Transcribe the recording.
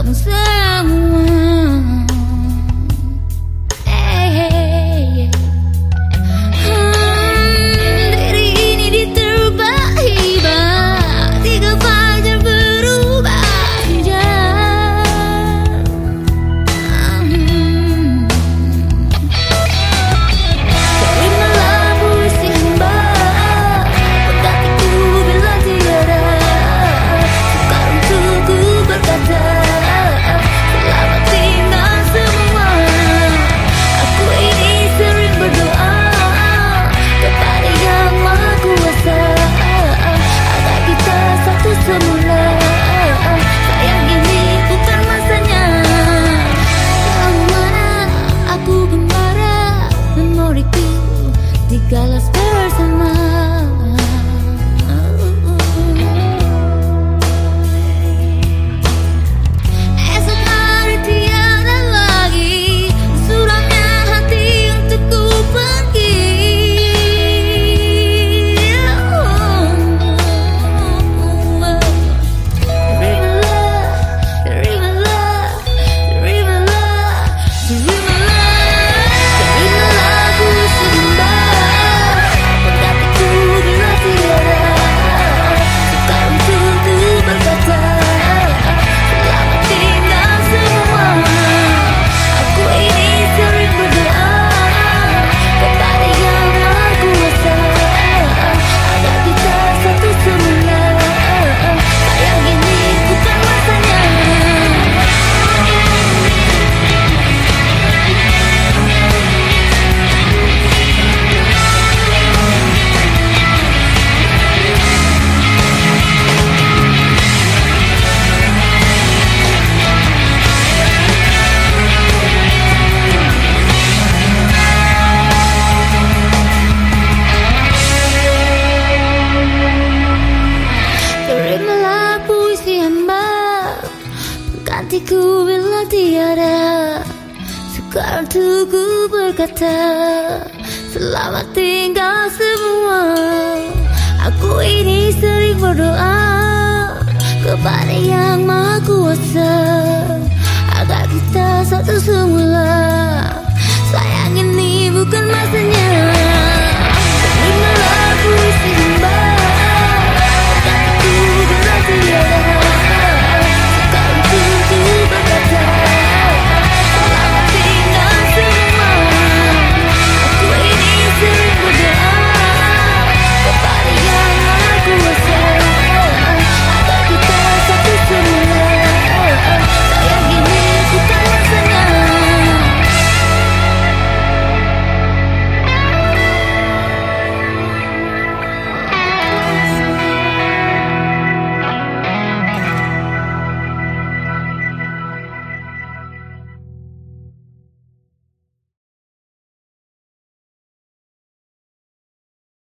kamu semua. Diri ini diterpa hibah, 3 fajar berubah jam. Terimalah puisi hamba, hatiku bila tiada. Sekarang untukku berkata, selamat tinggal semua. Aku ini sering berdoa kepada Yang Maha Kuasa agar kita satu semula. Sayang ini bukan masanya. Tahu mana aku gembara, memoriku digalas bersama. Esok hari tiada lagi suramnya hati untukku pergi. Terimalah puisi hamba, hatiku bila tiada. Sekarang untukku berkata, selamat tinggal semua. Aku ini sering berdoa kepada Yang Maha Kuasa agar kita satu semula. Sayang ini bukan masanya. Terimalah puisi hamba, gantiku bila tiada. Sekarang untukku berkata, selamat tinggal semua. Aku ini sering berdoa kepada Yang Maha Kuasa agar kita satu semula. Sayang ini bukan masanya.